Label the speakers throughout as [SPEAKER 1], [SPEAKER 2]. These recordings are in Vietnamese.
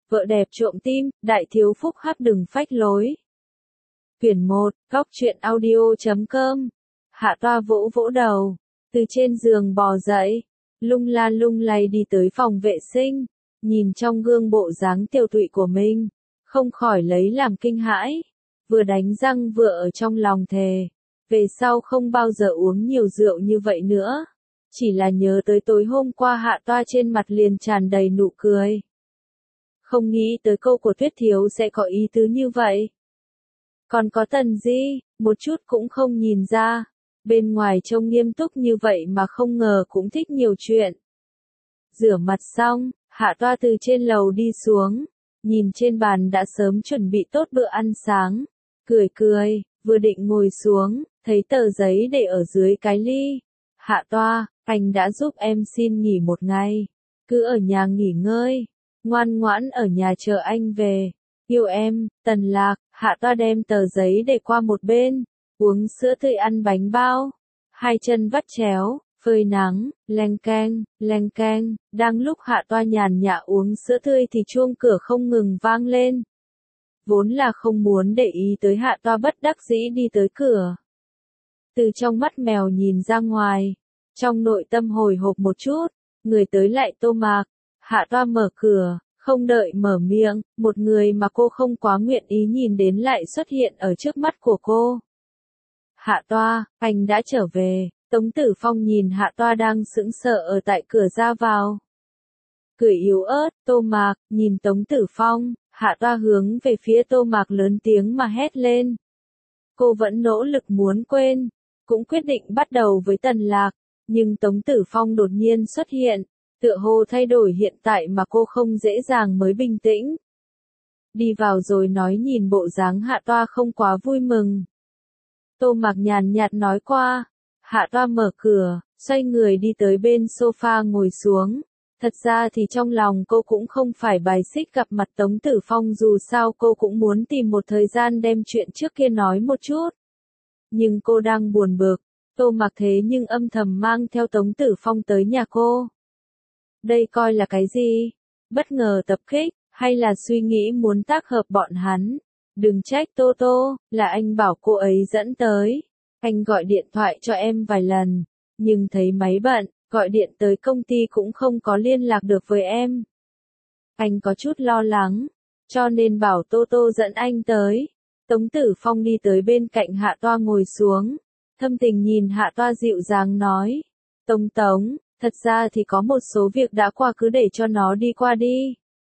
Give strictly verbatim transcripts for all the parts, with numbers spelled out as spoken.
[SPEAKER 1] Vợ đẹp trộm tim, đại thiếu phúc hắc đừng phách lối. Quyển một, góc truyện audio chấm com. Hạ Toa vỗ vỗ đầu, từ trên giường bò dậy, lung la lung lay đi tới phòng vệ sinh, nhìn trong gương bộ dáng tiêu tụy của mình, không khỏi lấy làm kinh hãi, vừa đánh răng vừa ở trong lòng thề, về sau không bao giờ uống nhiều rượu như vậy nữa. Chỉ là nhớ tới tối hôm qua Hạ Toa trên mặt liền tràn đầy nụ cười. Không nghĩ tới câu của Tuyết Thiếu sẽ có ý tứ như vậy. Còn có Tần Di, một chút cũng không nhìn ra, bên ngoài trông nghiêm túc như vậy mà không ngờ cũng thích nhiều chuyện. Rửa mặt xong, Hạ Toa từ trên lầu đi xuống, nhìn trên bàn đã sớm chuẩn bị tốt bữa ăn sáng, cười cười, vừa định ngồi xuống, thấy tờ giấy để ở dưới cái ly. Hạ Toa, anh đã giúp em xin nghỉ một ngày, cứ ở nhà nghỉ ngơi, ngoan ngoãn ở nhà chờ anh về. Yêu em, Tần Lạc. Hạ Toa đem tờ giấy để qua một bên, uống sữa tươi ăn bánh bao, hai chân vắt chéo, phơi nắng, leng keng, leng keng. Đang lúc Hạ Toa nhàn nhã uống sữa tươi thì chuông cửa không ngừng vang lên. Vốn là không muốn để ý tới Hạ Toa bất đắc dĩ đi tới cửa. Từ trong mắt mèo nhìn ra ngoài, trong nội tâm hồi hộp một chút, người tới lại Tô Mạc. Hạ Toa mở cửa, không đợi mở miệng, một người mà cô không quá nguyện ý nhìn đến lại xuất hiện ở trước mắt của cô. Hạ Toa, anh đã trở về. Tống Tử Phong nhìn Hạ Toa đang sững sờ ở tại cửa ra vào. Cười yếu ớt, Tô Mạc, nhìn Tống Tử Phong, Hạ Toa hướng về phía Tô Mạc lớn tiếng mà hét lên. Cô vẫn nỗ lực muốn quên, cũng quyết định bắt đầu với Tần Lạc, nhưng Tống Tử Phong đột nhiên xuất hiện, tựa hồ thay đổi hiện tại mà cô không dễ dàng mới bình tĩnh. Đi vào rồi nói nhìn bộ dáng Hạ Toa không quá vui mừng. Tô Mạc nhàn nhạt nói qua. Hạ Toa mở cửa, xoay người đi tới bên sofa ngồi xuống. Thật ra thì trong lòng cô cũng không phải bài xích gặp mặt Tống Tử Phong, dù sao cô cũng muốn tìm một thời gian đem chuyện trước kia nói một chút. Nhưng cô đang buồn bực, Tô Mạc thế nhưng âm thầm mang theo Tống Tử Phong tới nhà cô. Đây coi là cái gì? Bất ngờ tập kích, hay là suy nghĩ muốn tác hợp bọn hắn? Đừng trách Tô Tô, là anh bảo cô ấy dẫn tới. Anh gọi điện thoại cho em vài lần, nhưng thấy máy bận, gọi điện tới công ty cũng không có liên lạc được với em. Anh có chút lo lắng, cho nên bảo Tô Tô dẫn anh tới. Tống Tử Phong đi tới bên cạnh Hạ Toa ngồi xuống, thâm tình nhìn Hạ Toa dịu dàng nói. Tống Tống, thật ra thì có một số việc đã qua cứ để cho nó đi qua đi.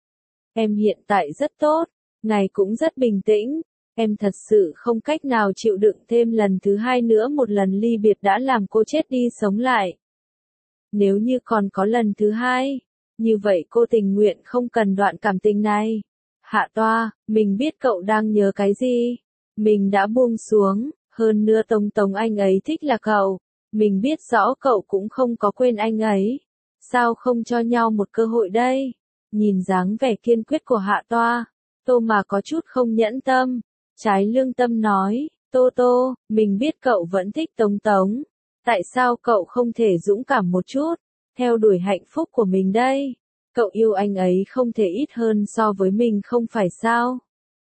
[SPEAKER 1] Em hiện tại rất tốt, ngài cũng rất bình tĩnh. Em thật sự không cách nào chịu đựng thêm lần thứ hai nữa, một lần ly biệt đã làm cô chết đi sống lại. Nếu như còn có lần thứ hai, như vậy cô tình nguyện không cần đoạn cảm tình này. Hạ Toa, mình biết cậu đang nhớ cái gì. Mình đã buông xuống, hơn nữa Tống Tống anh ấy thích là cậu. Mình biết rõ cậu cũng không có quên anh ấy. Sao không cho nhau một cơ hội đây? Nhìn dáng vẻ kiên quyết của Hạ Toa, Tô mà có chút không nhẫn tâm. Trái lương tâm nói, Tô Tô, mình biết cậu vẫn thích Tống Tống. Tại sao cậu không thể dũng cảm một chút, theo đuổi hạnh phúc của mình đây? Cậu yêu anh ấy không thể ít hơn so với mình không phải sao?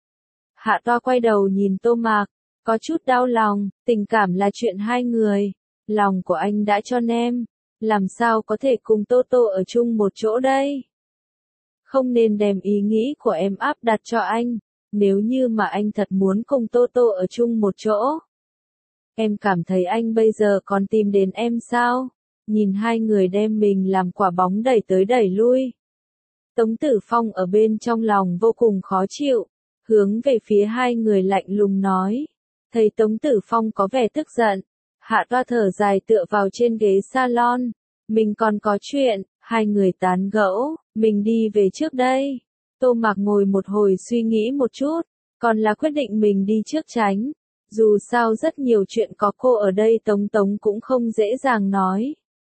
[SPEAKER 1] Hạ Toa quay đầu nhìn Tô Mạc, có chút đau lòng, tình cảm là chuyện hai người. Lòng của anh đã cho em, làm sao có thể cùng Tô Tô ở chung một chỗ đây? Không nên đem ý nghĩ của em áp đặt cho anh. Nếu như mà anh thật muốn cùng Tô Tô ở chung một chỗ. Em cảm thấy anh bây giờ còn tìm đến em sao? Nhìn hai người đem mình làm quả bóng đẩy tới đẩy lui. Tống Tử Phong ở bên trong lòng vô cùng khó chịu, hướng về phía hai người lạnh lùng nói. Thấy Tống Tử Phong có vẻ tức giận, Hạ Toa thở dài tựa vào trên ghế salon. Mình còn có chuyện, hai người tán gẫu, mình đi về trước đây. Tô Mạc ngồi một hồi suy nghĩ một chút, còn là quyết định mình đi trước tránh. Dù sao rất nhiều chuyện có cô ở đây Tống Tống cũng không dễ dàng nói.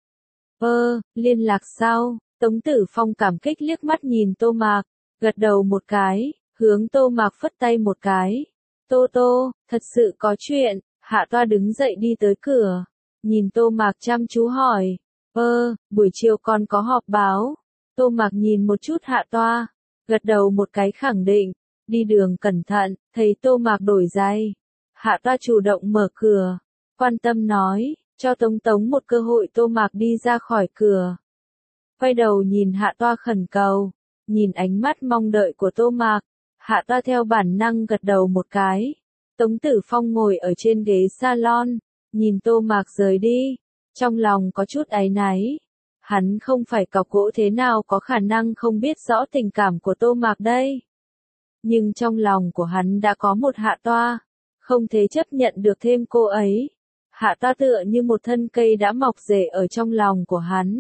[SPEAKER 1] Ơ, liên lạc sao? Tống Tử Phong cảm kích liếc mắt nhìn Tô Mạc, gật đầu một cái, hướng Tô Mạc phất tay một cái. Tô Tô, thật sự có chuyện. Hạ Toa đứng dậy đi tới cửa, nhìn Tô Mạc chăm chú hỏi. Ơ, buổi chiều còn có họp báo. Tô Mạc nhìn một chút Hạ Toa. gật đầu một cái khẳng định, đi đường cẩn thận, thấy Tô Mạc đổi giày. Hạ Toa chủ động mở cửa, quan tâm nói, cho Tống Tống một cơ hội. Tô Mạc đi ra khỏi cửa, quay đầu nhìn Hạ Toa khẩn cầu, nhìn ánh mắt mong đợi của Tô Mạc, Hạ Toa theo bản năng gật đầu một cái. Tống Tử Phong ngồi ở trên ghế salon, nhìn Tô Mạc rời đi, trong lòng có chút áy náy. Hắn không phải cọc gỗ, thế nào có khả năng không biết rõ tình cảm của Tô Mạc đây. Nhưng trong lòng của hắn đã có một Hạ Toa, không thể chấp nhận được thêm cô ấy. Hạ Toa tựa như một thân cây đã mọc rễ ở trong lòng của hắn.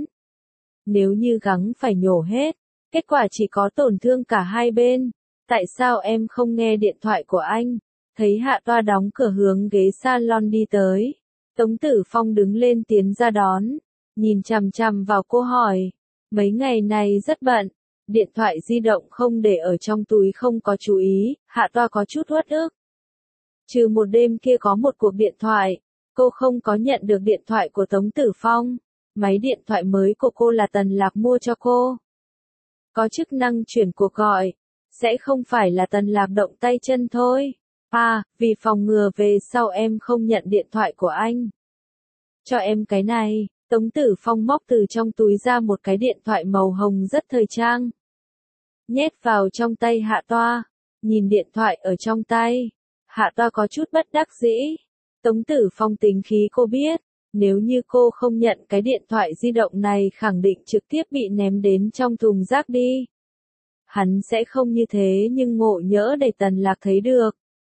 [SPEAKER 1] Nếu như gắng phải nhổ hết, kết quả chỉ có tổn thương cả hai bên. Tại sao em không nghe điện thoại của anh? Thấy Hạ Toa đóng cửa hướng ghế salon đi tới, Tống Tử Phong đứng lên tiến ra đón, nhìn chằm chằm vào cô hỏi, mấy ngày này rất bận, điện thoại di động không để ở trong túi không có chú ý. Hạ Toa có chút uất ức. Trừ một đêm kia có một cuộc điện thoại, cô không có nhận được điện thoại của Tống Tử Phong. Máy điện thoại mới của cô là Tần Lạc mua cho cô, có chức năng chuyển cuộc gọi, sẽ không phải là Tần Lạc động tay chân thôi. À, vì phòng ngừa về sau em không nhận điện thoại của anh, cho em cái này. Tống Tử Phong móc từ trong túi ra một cái điện thoại màu hồng rất thời trang, nhét vào trong tay Hạ Toa. Nhìn điện thoại ở trong tay, Hạ Toa có chút bất đắc dĩ. Tống Tử Phong tính khí cô biết, nếu như cô không nhận cái điện thoại di động này khẳng định trực tiếp bị ném đến trong thùng rác đi. Hắn sẽ không như thế, nhưng ngộ nhỡ để Tần Lạc thấy được,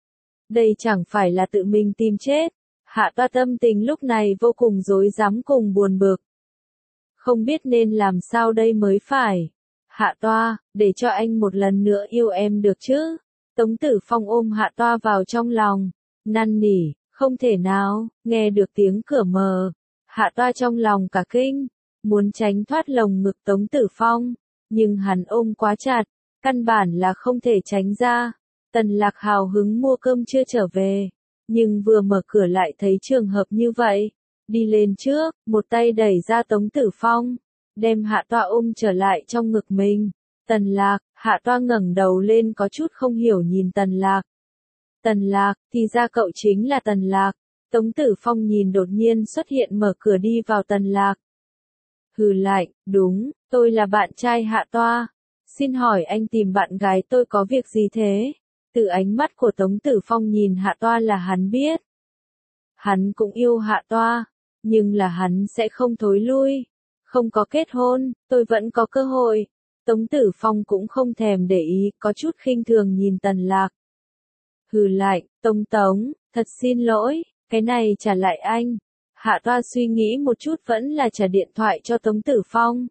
[SPEAKER 1] đây chẳng phải là tự mình tìm chết. Hạ Toa tâm tình lúc này vô cùng rối rắm cùng buồn bực, không biết nên làm sao đây mới phải. Hạ Toa, để cho anh một lần nữa yêu em được chứ? Tống Tử Phong ôm Hạ Toa vào trong lòng, năn nỉ. Không thể nào. Nghe được tiếng cửa mở, Hạ Toa trong lòng cả kinh, muốn tránh thoát lồng ngực Tống Tử Phong, nhưng hắn ôm quá chặt, căn bản là không thể tránh ra. Tần Lạc hào hứng mua cơm trưa trở về, nhưng vừa mở cửa lại thấy trường hợp như vậy, đi lên trước, một tay đẩy ra Tống Tử Phong, đem Hạ Toa ôm trở lại trong ngực mình. Tần Lạc, Hạ Toa ngẩng đầu lên có chút không hiểu nhìn Tần Lạc. Tần Lạc, thì ra cậu chính là Tần Lạc. Tống Tử Phong nhìn đột nhiên xuất hiện mở cửa đi vào Tần Lạc. Hừ lạnh, đúng, tôi là bạn trai Hạ Toa. Xin hỏi anh tìm bạn gái tôi có việc gì thế? Từ ánh mắt của Tống Tử Phong nhìn Hạ Toa là hắn biết. Hắn cũng yêu Hạ Toa, nhưng là hắn sẽ không thối lui. Không có kết hôn, tôi vẫn có cơ hội. Tống Tử Phong cũng không thèm để ý, có chút khinh thường nhìn Tần Lạc. Hừ lạnh, Tống Tống, thật xin lỗi, cái này trả lại anh. Hạ Toa suy nghĩ một chút vẫn là trả điện thoại cho Tống Tử Phong.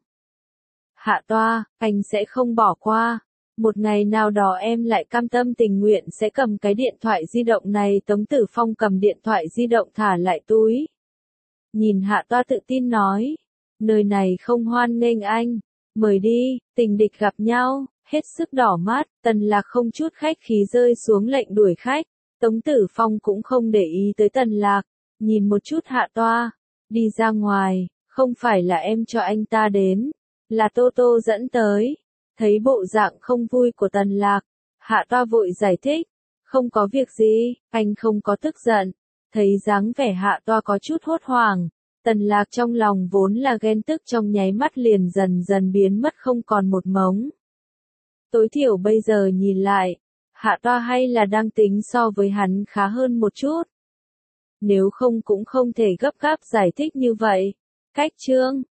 [SPEAKER 1] Hạ Toa, anh sẽ không bỏ qua. Một ngày nào đó em lại cam tâm tình nguyện sẽ cầm cái điện thoại di động này. Tống Tử Phong cầm điện thoại di động thả lại túi. Nhìn Hạ Toa tự tin nói, nơi này không hoan nghênh anh, mời đi, tình địch gặp nhau. Hết sức đỏ mắt, Tần Lạc không chút khách khí rơi xuống lệnh đuổi khách. Tống Tử Phong cũng không để ý tới Tần Lạc, nhìn một chút Hạ Toa, đi ra ngoài. Không phải là em cho anh ta đến, là Tô Tô dẫn tới. Thấy bộ dạng không vui của Tần Lạc, Hạ Toa vội giải thích, không có việc gì, anh không có tức giận. Thấy dáng vẻ Hạ Toa có chút hốt hoảng, Tần Lạc trong lòng vốn là ghen tức trong nháy mắt liền dần dần biến mất không còn một mống. Tối thiểu bây giờ nhìn lại, Hạ Toa hay là đang tính so với hắn khá hơn một chút. Nếu không cũng không thể gấp gáp giải thích như vậy. Cách chương